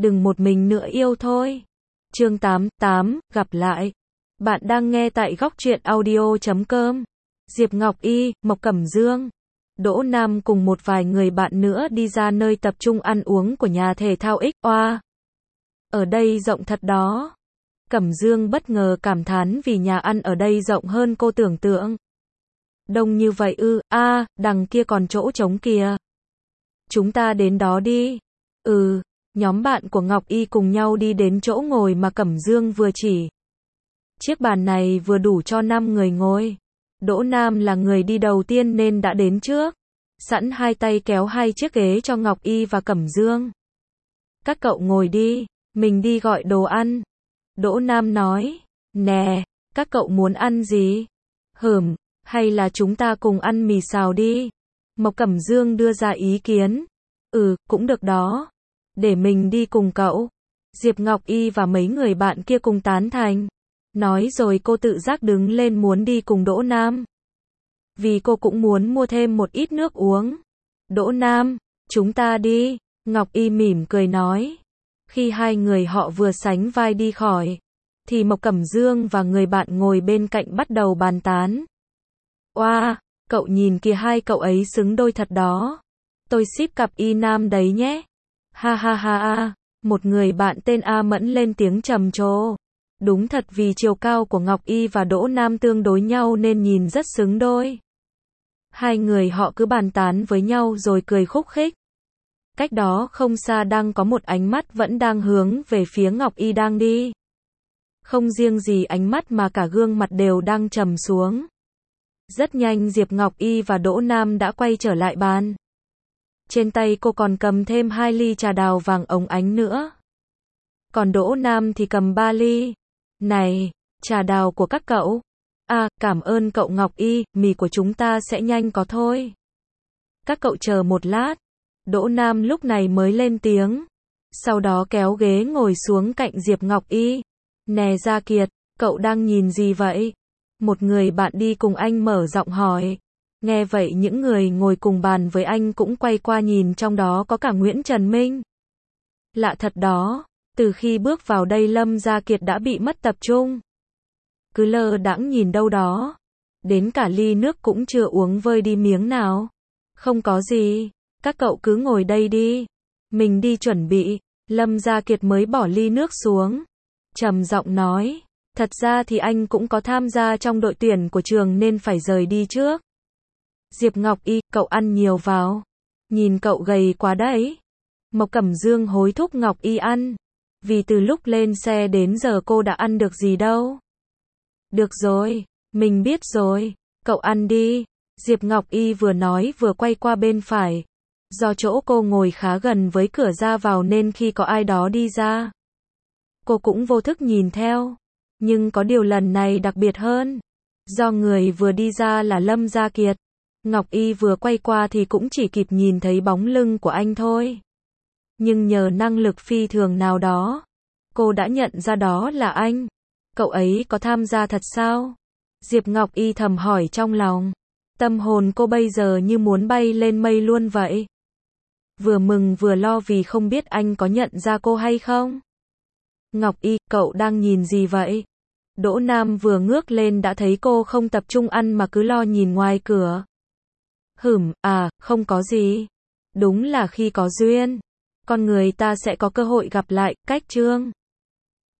đừng một mình nữa yêu thôi. Chương 88, gặp lại. Bạn đang nghe tại góc truyện audio.com. Diệp Ngọc Y, Mộc Cẩm Dương, Đỗ Nam cùng một vài người bạn nữa đi ra nơi tập trung ăn uống của nhà thể thao X-Oa. Ở đây rộng thật đó. Cẩm Dương bất ngờ cảm thán vì nhà ăn ở đây rộng hơn cô tưởng tượng. Đông như vậy ư? Đằng kia còn chỗ trống kìa. Chúng ta đến đó đi. Nhóm bạn của Ngọc Y cùng nhau đi đến chỗ ngồi mà Cẩm Dương vừa chỉ. Chiếc bàn này vừa đủ cho 5 người ngồi. Đỗ Nam là người đi đầu tiên nên đã đến trước. Sẵn hai tay kéo hai chiếc ghế cho Ngọc Y và Cẩm Dương. Các cậu ngồi đi, mình đi gọi đồ ăn. Đỗ Nam nói, nè, các cậu muốn ăn gì? Hay là chúng ta cùng ăn mì xào đi? Mộc Cẩm Dương đưa ra ý kiến. Cũng được đó. Để mình đi cùng cậu. Diệp Ngọc Y và mấy người bạn kia cùng tán thành. Nói rồi cô tự giác đứng lên muốn đi cùng Đỗ Nam. Vì cô cũng muốn mua thêm một ít nước uống. Đỗ Nam, chúng ta đi. Ngọc Y mỉm cười nói. Khi hai người họ vừa sánh vai đi khỏi, thì Mộc Cẩm Dương và người bạn ngồi bên cạnh bắt đầu bàn tán. Oa, cậu nhìn kìa, hai cậu ấy xứng đôi thật đó. Tôi ship cặp Y nam đấy nhé. Ha ha ha. Một người bạn tên A Mẫn lên tiếng trầm trồ. Đúng thật, vì chiều cao của Ngọc Y và Đỗ Nam tương đối nhau nên nhìn rất xứng đôi. Hai người họ cứ bàn tán với nhau rồi cười khúc khích. Cách đó không xa đang có một ánh mắt vẫn đang hướng về phía Ngọc Y đang đi. Không riêng gì ánh mắt mà cả gương mặt đều đang trầm xuống. Rất nhanh Diệp Ngọc Y và Đỗ Nam đã quay trở lại bàn. Trên tay cô còn cầm thêm 2 ly trà đào vàng óng ánh nữa. Còn Đỗ Nam thì cầm 3 ly. Này, trà đào của các cậu. Cảm ơn cậu Ngọc Y, mì của chúng ta sẽ nhanh có thôi. Các cậu chờ một lát. Đỗ Nam lúc này mới lên tiếng. Sau đó kéo ghế ngồi xuống cạnh Diệp Ngọc Y. Nè Gia Kiệt, cậu đang nhìn gì vậy? Một người bạn đi cùng anh mở giọng hỏi. Nghe vậy những người ngồi cùng bàn với anh cũng quay qua nhìn, trong đó có cả Nguyễn Trần Minh. Lạ thật đó, từ khi bước vào đây Lâm Gia Kiệt đã bị mất tập trung. Cứ lơ đãng nhìn đâu đó. Đến cả ly nước cũng chưa uống vơi đi miếng nào. Không có gì, các cậu cứ ngồi đây đi. Mình đi chuẩn bị. Lâm Gia Kiệt mới bỏ ly nước xuống. Trầm giọng nói, thật ra thì anh cũng có tham gia trong đội tuyển của trường nên phải rời đi trước. Diệp Ngọc Y, cậu ăn nhiều vào. Nhìn cậu gầy quá đấy. Mộc Cẩm Dương hối thúc Ngọc Y ăn. Vì từ lúc lên xe đến giờ cô đã ăn được gì đâu. Được rồi, mình biết rồi. Cậu ăn đi. Diệp Ngọc Y vừa nói vừa quay qua bên phải. Do chỗ cô ngồi khá gần với cửa ra vào nên khi có ai đó đi ra, cô cũng vô thức nhìn theo. Nhưng có điều lần này đặc biệt hơn. Do người vừa đi ra là Lâm Gia Kiệt. Ngọc Y vừa quay qua thì cũng chỉ kịp nhìn thấy bóng lưng của anh thôi. Nhưng nhờ năng lực phi thường nào đó, cô đã nhận ra đó là anh. Cậu ấy có tham gia thật sao? Diệp Ngọc Y thầm hỏi trong lòng. Tâm hồn cô bây giờ như muốn bay lên mây luôn vậy. Vừa mừng vừa lo vì không biết anh có nhận ra cô hay không. Ngọc Y, cậu đang nhìn gì vậy? Đỗ Nam vừa ngước lên đã thấy cô không tập trung ăn mà cứ lo nhìn ngoài cửa. Không có gì. Đúng là khi có duyên, con người ta sẽ có cơ hội gặp lại. Cách chương